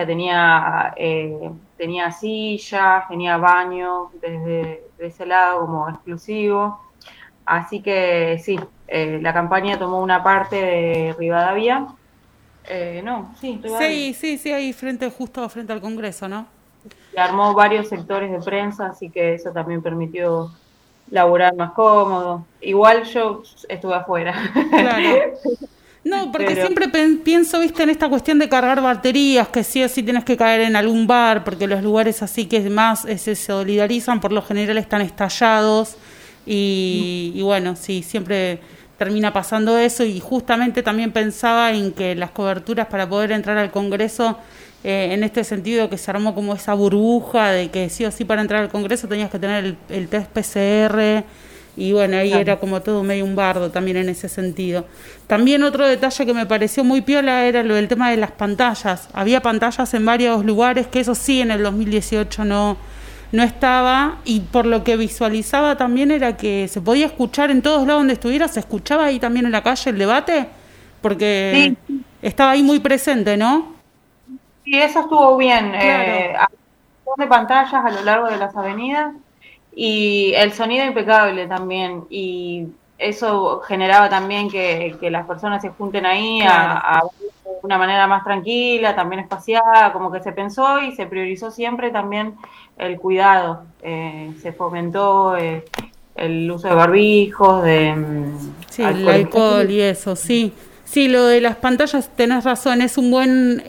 S24: tenía sillas, tenía baño desde ese lado como exclusivo. Así que sí, la campaña tomó una parte de Rivadavia. Rivadavia.
S1: Sí, ahí justo frente al Congreso, ¿no?
S24: Y armó varios sectores de prensa, así que eso también permitió laburar más cómodo. Igual yo estuve afuera. Claro.
S1: No, porque siempre pienso, en esta cuestión de cargar baterías, que sí o sí tienes que caer en algún bar, porque los lugares así que más se solidarizan, por lo general están estallados, y sí, siempre termina pasando eso, y justamente también pensaba en que las coberturas para poder entrar al Congreso, en este sentido que se armó como esa burbuja de que sí o sí para entrar al Congreso tenías que tener el test PCR, y ahí claro. Era como todo medio un bardo también en ese sentido. También otro detalle que me pareció muy piola era lo del tema de las pantallas. Había pantallas en varios lugares, que eso sí en el 2018 no estaba, y por lo que visualizaba también era que se podía escuchar en todos lados donde estuviera, se escuchaba ahí también en la calle el debate, porque estaba ahí muy presente, ¿no?
S24: Sí, eso estuvo bien.
S1: Claro.
S24: montón de pantallas a lo largo de las avenidas y el sonido impecable también, y eso generaba también que las personas se junten ahí a de una manera más tranquila, también espaciada, como que se pensó y se priorizó siempre también el cuidado, se fomentó el uso de barbijos,
S1: sí, el alcohol y eso, sí. Sí, lo de las pantallas tenés razón, es una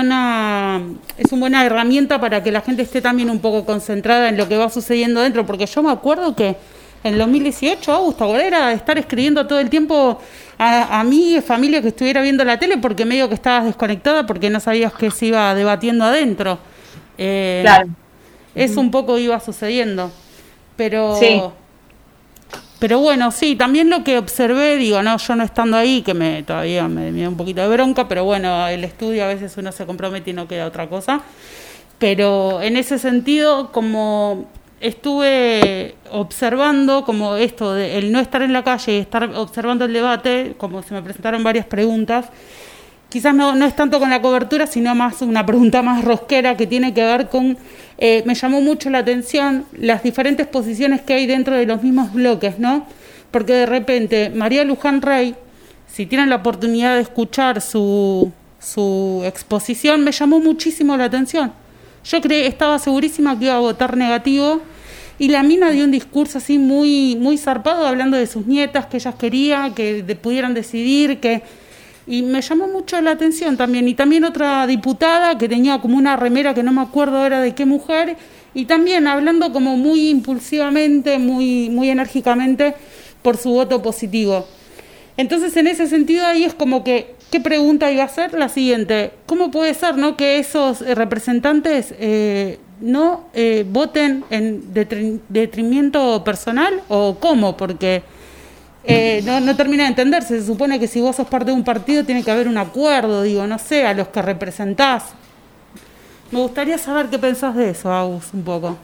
S1: herramienta para que la gente esté también un poco concentrada en lo que va sucediendo dentro, porque yo me acuerdo que en 2018, Augusto, era estar escribiendo todo el tiempo a mi familia que estuviera viendo la tele, porque medio que estabas desconectada porque no sabías qué se iba debatiendo adentro.
S24: Claro.
S1: Eso un poco iba sucediendo, pero...
S24: Sí.
S1: Pero bueno, sí, también lo que observé, yo no estando ahí, que todavía me da un poquito de bronca, pero bueno, el estudio a veces uno se compromete y no queda otra cosa. Pero en ese sentido, como estuve observando, como esto de el no estar en la calle y estar observando el debate, como se me presentaron varias preguntas, quizás no es tanto con la cobertura, sino más una pregunta más rosquera que tiene que ver con... me llamó mucho la atención las diferentes posiciones que hay dentro de los mismos bloques, ¿no? Porque de repente María Luján Rey, si tienen la oportunidad de escuchar su exposición, me llamó muchísimo la atención. Yo estaba segurísima que iba a votar negativo, y la mina dio un discurso así muy, muy zarpado, hablando de sus nietas, que ellas querían, que pudieran decidir, y me llamó mucho la atención también. Y también otra diputada que tenía como una remera que no me acuerdo ahora de qué mujer, y también hablando como muy impulsivamente, muy, muy enérgicamente por su voto positivo. Entonces, en ese sentido, ahí es como que, ¿qué pregunta iba a ser? La siguiente: ¿cómo puede ser, no, que esos representantes no voten en detrimento personal? ¿O cómo? Porque... no termina de entenderse. Se supone que si vos sos parte de un partido tiene que haber un acuerdo, no sé, a los que representás. Me gustaría saber qué pensás de eso, Agus, un poco.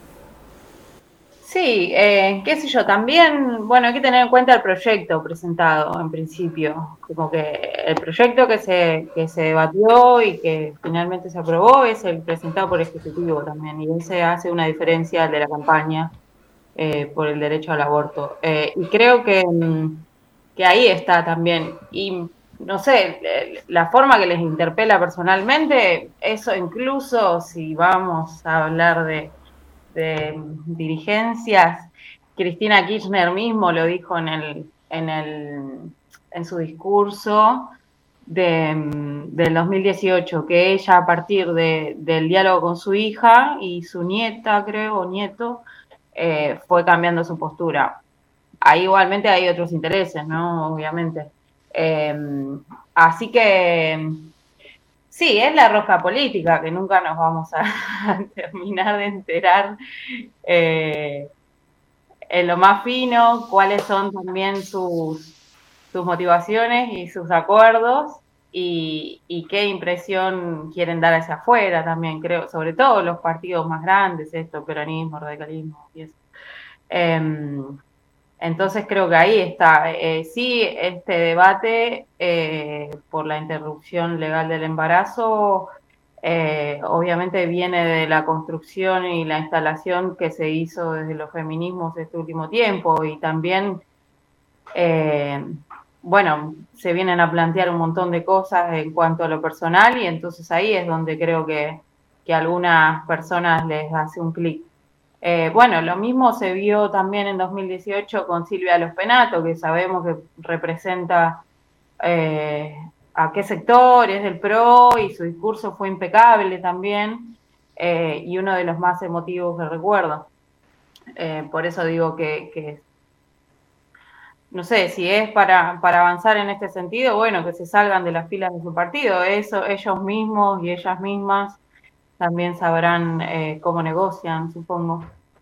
S24: Sí, qué sé yo, también, bueno, hay que tener en cuenta el proyecto presentado en principio, como que el proyecto que se debatió y que finalmente se aprobó es el presentado por el Ejecutivo también, y ese hace una diferencia al de la campaña por el derecho al aborto. Y creo que ahí está también, y no sé, la forma que les interpela personalmente, eso incluso si vamos a hablar de dirigencias, Cristina Kirchner mismo lo dijo en su discurso del 2018, que ella, a partir del diálogo con su hija y su nieta, creo, o nieto, fue cambiando su postura. Ahí igualmente hay otros intereses, ¿no? Obviamente. Así que sí, es la rosca política, que nunca nos vamos a terminar de enterar en lo más fino cuáles son también sus motivaciones y sus acuerdos, y qué impresión quieren dar hacia afuera también, creo, sobre todo los partidos más grandes, peronismo, radicalismo y eso. Entonces creo que ahí está. Sí, este debate por la interrupción legal del embarazo obviamente viene de la construcción y la instalación que se hizo desde los feminismos este último tiempo, y también se vienen a plantear un montón de cosas en cuanto a lo personal, y entonces ahí es donde creo que a algunas personas les hace un clic. Lo mismo se vio también en 2018 con Silvia Los Penato, que sabemos que representa a qué sector, es del PRO, y su discurso fue impecable también, y uno de los más emotivos que recuerdo. Por eso digo que no sé, si es para avanzar en este sentido, que se salgan de las filas de su partido. Eso ellos mismos y ellas mismas también sabrán cómo negocian, supongo.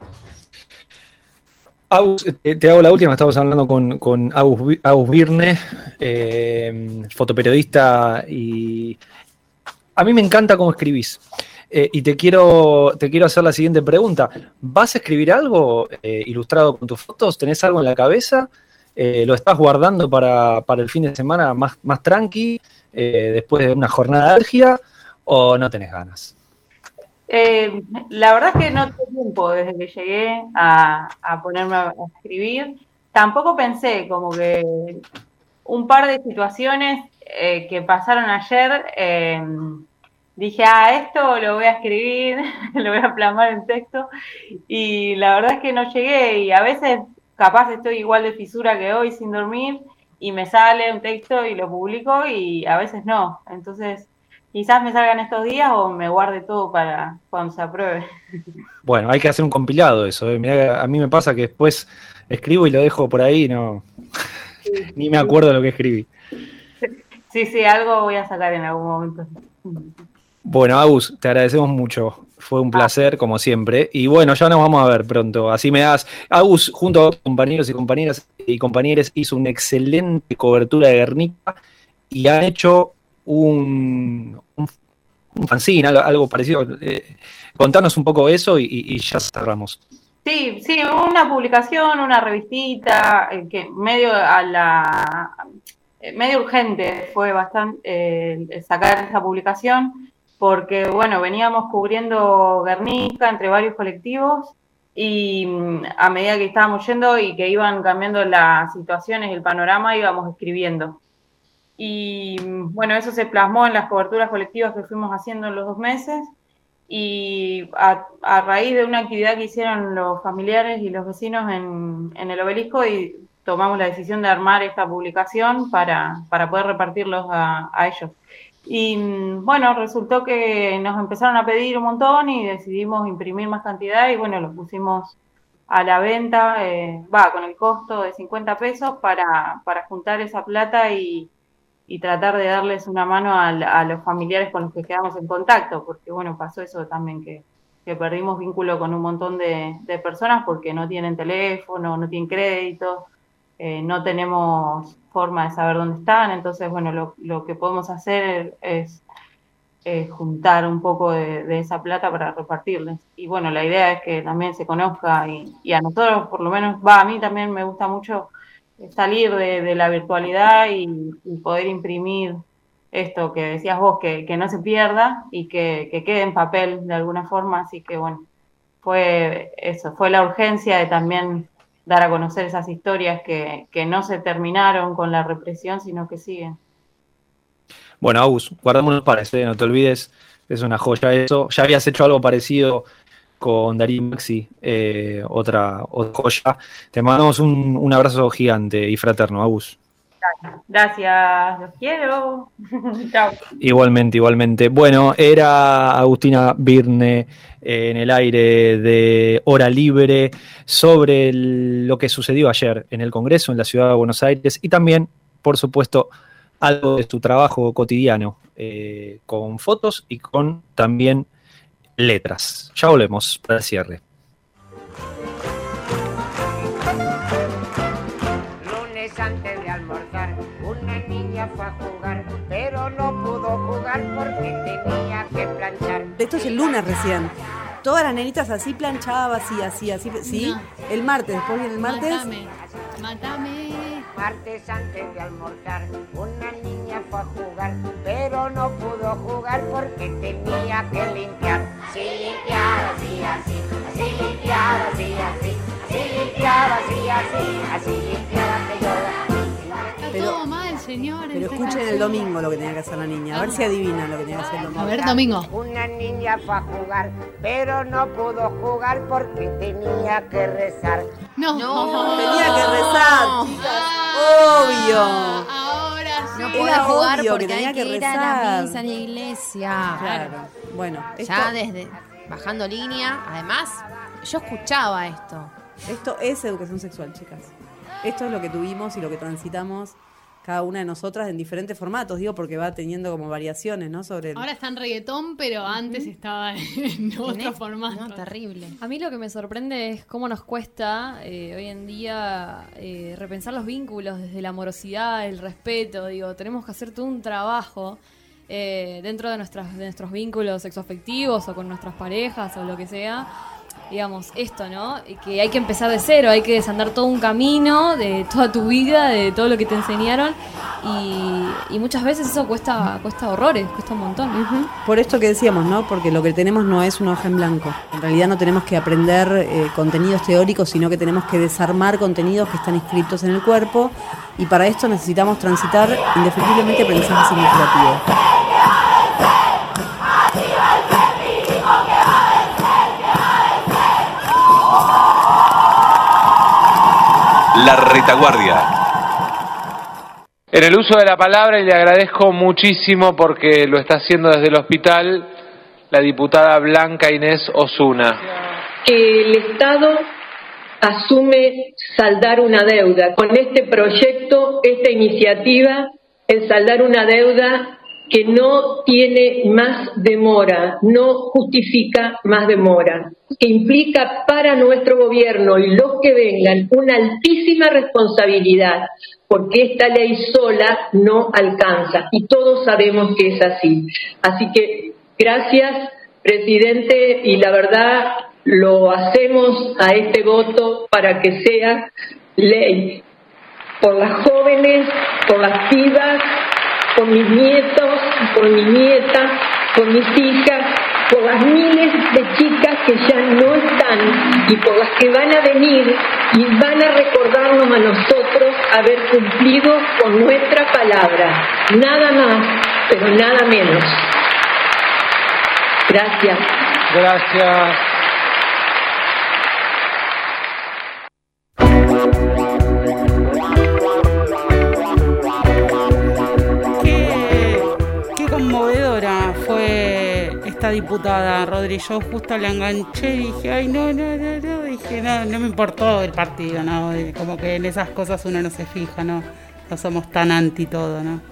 S13: Agus, te hago la última. Estamos hablando con Agus Virne, fotoperiodista, y a mí me encanta cómo escribís. Y te quiero hacer la siguiente pregunta. ¿Vas a escribir algo ilustrado con tus fotos? ¿Tenés algo en la cabeza? ¿Lo estás guardando para el fin de semana más tranqui, después de una jornada álgida, o no tenés ganas?
S24: La verdad es que no tuve tiempo desde que llegué a ponerme a escribir. Tampoco pensé, como que un par de situaciones que pasaron ayer, dije, esto lo voy a escribir, lo voy a plasmar en texto, y la verdad es que no llegué, y a veces capaz estoy igual de fisura que hoy sin dormir, y me sale un texto y lo publico, y a veces no. Entonces, quizás me salgan estos días o me guarde todo para cuando se apruebe.
S13: Bueno, hay que hacer un compilado de eso. Mirá, a mí me pasa que después escribo y lo dejo por ahí, no ni me acuerdo de lo que escribí.
S24: Sí, algo voy a sacar en algún momento.
S13: Bueno, Agus, te agradecemos mucho. Fue un placer, como siempre. Y bueno, ya nos vamos a ver pronto. Así me das. Agus, junto a compañeros y compañeras y compañeros, hizo una excelente cobertura de Guernica y han hecho un fanzine, algo parecido. Contanos un poco eso y ya cerramos.
S24: Sí, una publicación, una revistita, que medio urgente fue bastante sacar esa publicación, porque bueno, veníamos cubriendo Guernica entre varios colectivos y a medida que estábamos yendo y que iban cambiando las situaciones, el panorama, íbamos escribiendo. Y bueno, eso se plasmó en las coberturas colectivas que fuimos haciendo en los 2 meses, y a raíz de una actividad que hicieron los familiares y los vecinos en el obelisco, y tomamos la decisión de armar esta publicación para poder repartirlos a ellos. Y bueno, resultó que nos empezaron a pedir un montón y decidimos imprimir más cantidad, y bueno, lo pusimos a la venta, con el costo de 50 pesos para juntar esa plata y tratar de darles una mano a los familiares con los que quedamos en contacto, porque bueno, pasó eso también, que perdimos vínculo con un montón de personas porque no tienen teléfono, no tienen crédito, no tenemos forma de saber dónde están. Entonces bueno, lo que podemos hacer es juntar un poco de esa plata para repartirles. Y bueno, la idea es que también se conozca, y a nosotros por lo menos, a mí también me gusta mucho salir de la virtualidad y poder imprimir esto que decías vos, que no se pierda y que quede en papel de alguna forma. Así que bueno, fue la urgencia de también dar a conocer esas historias que no se terminaron con la represión, sino que siguen.
S13: Bueno, Agus, guardámonos para eso, no te olvides, es una joya eso. Ya habías hecho algo parecido con Darín Maxi, otra joya. Te mandamos un abrazo gigante y fraterno, Agus.
S24: Gracias, los quiero. Chao.
S13: Igualmente. Bueno, era Agustina Birne en el aire de Hora Libre sobre lo que sucedió ayer en el Congreso en la ciudad de Buenos Aires, y también, por supuesto, algo de su trabajo cotidiano, con fotos y con también letras. Ya volvemos para el cierre.
S3: Lunes antes de almorzar, una niña fue a jugar, pero no pudo jugar porque tenía que planchar.
S4: Esto es el lunes recién. Todas las nenitas así planchaba, así. ¿Sí? No. El martes, después viene el martes.
S3: Mátame. Martes antes de almorzar, una niña fue a jugar, pero no pudo jugar porque tenía que limpiar. Así limpiaba, así limpiaba, así limpiaba, así limpiaba que yo.
S4: Está todo mal, señor. Pero escuchen el domingo lo que tenía que hacer la niña, a ver si adivinan lo que tenía que hacer el domingo.
S8: A ver, domingo.
S3: Una niña fue a jugar, pero no pudo jugar porque tenía que rezar.
S8: No.
S4: Tenía que rezar, chicas. Obvio.
S8: Ahora sí.
S4: No puede jugar porque
S8: tenía que
S4: rezar.
S8: Ir a la misa en la iglesia.
S4: Claro. Bueno,
S8: ya desde bajando línea, además, yo escuchaba esto.
S4: Esto es educación sexual, chicas. Esto es lo que tuvimos y lo que transitamos cada una de nosotras en diferentes formatos, digo, porque va teniendo como variaciones, ¿no?
S8: Ahora está en reggaetón, pero antes estaba en otro formato.
S9: No, terrible. A mí lo que me sorprende es cómo nos cuesta hoy en día repensar los vínculos desde la amorosidad, el respeto. Digo, tenemos que hacer todo un trabajo dentro de nuestros vínculos sexoafectivos o con nuestras parejas o lo que sea, digamos, esto, ¿no? Que hay que empezar de cero, hay que desandar todo un camino de toda tu vida, de todo lo que te enseñaron, y muchas veces eso cuesta horrores, cuesta un montón.
S4: Por esto que decíamos, ¿no? Porque lo que tenemos no es una hoja en blanco. En realidad no tenemos que aprender contenidos teóricos, sino que tenemos que desarmar contenidos que están inscritos en el cuerpo, y para esto necesitamos transitar indefectiblemente aprendizaje significativo.
S17: La retaguardia.
S2: En el uso de la palabra, y le agradezco muchísimo porque lo está haciendo desde el hospital, la diputada Blanca Inés Osuna.
S7: El Estado asume saldar una deuda. Con este proyecto, esta iniciativa, el saldar una deuda que no tiene más demora, no justifica más demora, que implica para nuestro gobierno y los que vengan una altísima responsabilidad, porque esta ley sola no alcanza, y todos sabemos que es así. Así que gracias, presidente, y la verdad lo hacemos a este voto para que sea ley, por las jóvenes, por las pibas, por mis nietos, por mi nieta, por mis hijas, por las miles de chicas que ya no están y por las que van a venir y van a recordarnos a nosotros haber cumplido con nuestra palabra. Nada más, pero nada menos. Gracias.
S2: Gracias.
S1: Qué conmovedora fue esta diputada, Rodri. Yo justo la enganché y dije, ay, no, dije, no me importó el partido, ¿no? Como que en esas cosas uno no se fija, ¿no? No somos tan anti todo, ¿no?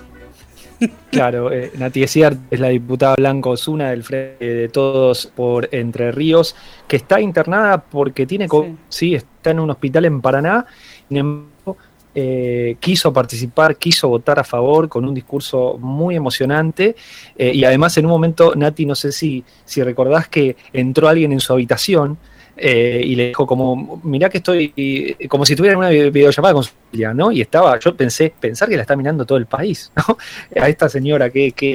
S13: Claro, Nati Eciar es la diputada Blanca Osuna del Frente de Todos por Entre Ríos, que está internada porque tiene COVID, sí, está en un hospital en Paraná. Sin embargo, quiso participar, quiso votar a favor con un discurso muy emocionante, y además en un momento, Nati, no sé si recordás que entró alguien en su habitación y le dijo como, mirá que estoy, como si tuviera una videollamada con su familia, ¿no? Y estaba, yo pensar que la está mirando todo el país, ¿no? A esta señora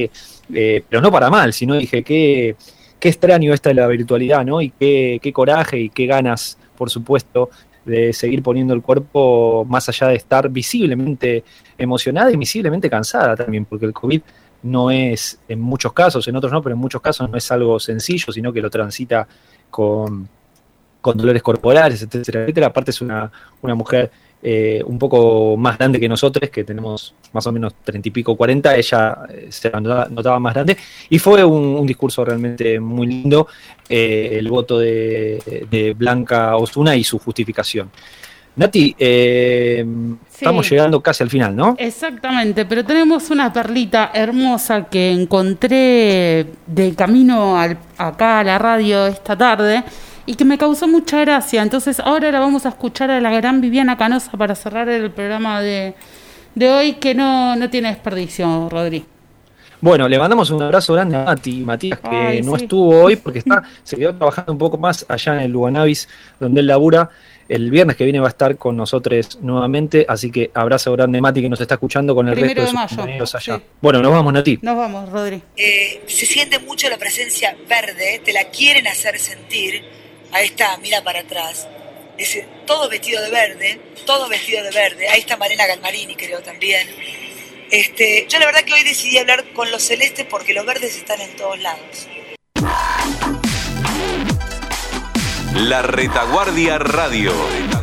S13: pero no para mal, sino dije qué extraño esta de la virtualidad, ¿no? Y qué coraje y qué ganas, por supuesto, de seguir poniendo el cuerpo más allá de estar visiblemente emocionada y visiblemente cansada también, porque el COVID no es, en muchos casos, en otros no, pero en muchos casos no es algo sencillo, sino que lo transita con dolores corporales, etcétera, etcétera. Aparte es una mujer un poco más grande que nosotros, que tenemos más o menos 30 y pico, 40, ella se notaba más grande, y fue un discurso realmente muy lindo, el voto de Blanca Osuna y su justificación. Nati, estamos llegando casi al final, ¿no?
S1: Exactamente, pero tenemos una perlita hermosa que encontré de camino acá a la radio esta tarde, y que me causó mucha gracia. Entonces ahora la vamos a escuchar a la gran Viviana Canosa para cerrar el programa de hoy, que no tiene desperdicio, Rodri.
S13: Bueno, le mandamos un abrazo grande a Matías, que no estuvo hoy porque se quedó trabajando un poco más allá en el Luganavis, donde él labura. El viernes que viene va a estar con nosotros nuevamente, así que abrazo grande, Mati, que nos está escuchando con el resto de sus compañeros allá. Sí. Bueno, nos vamos, Nati.
S1: Nos vamos, Rodri.
S10: Se siente mucho la presencia verde, te la quieren hacer sentir. Ahí está, mira para atrás. Todo vestido de verde, Ahí está Marina Galmarini, creo también. Yo la verdad que hoy decidí hablar con los celestes porque los verdes están en todos lados.
S17: La Retaguardia Radio.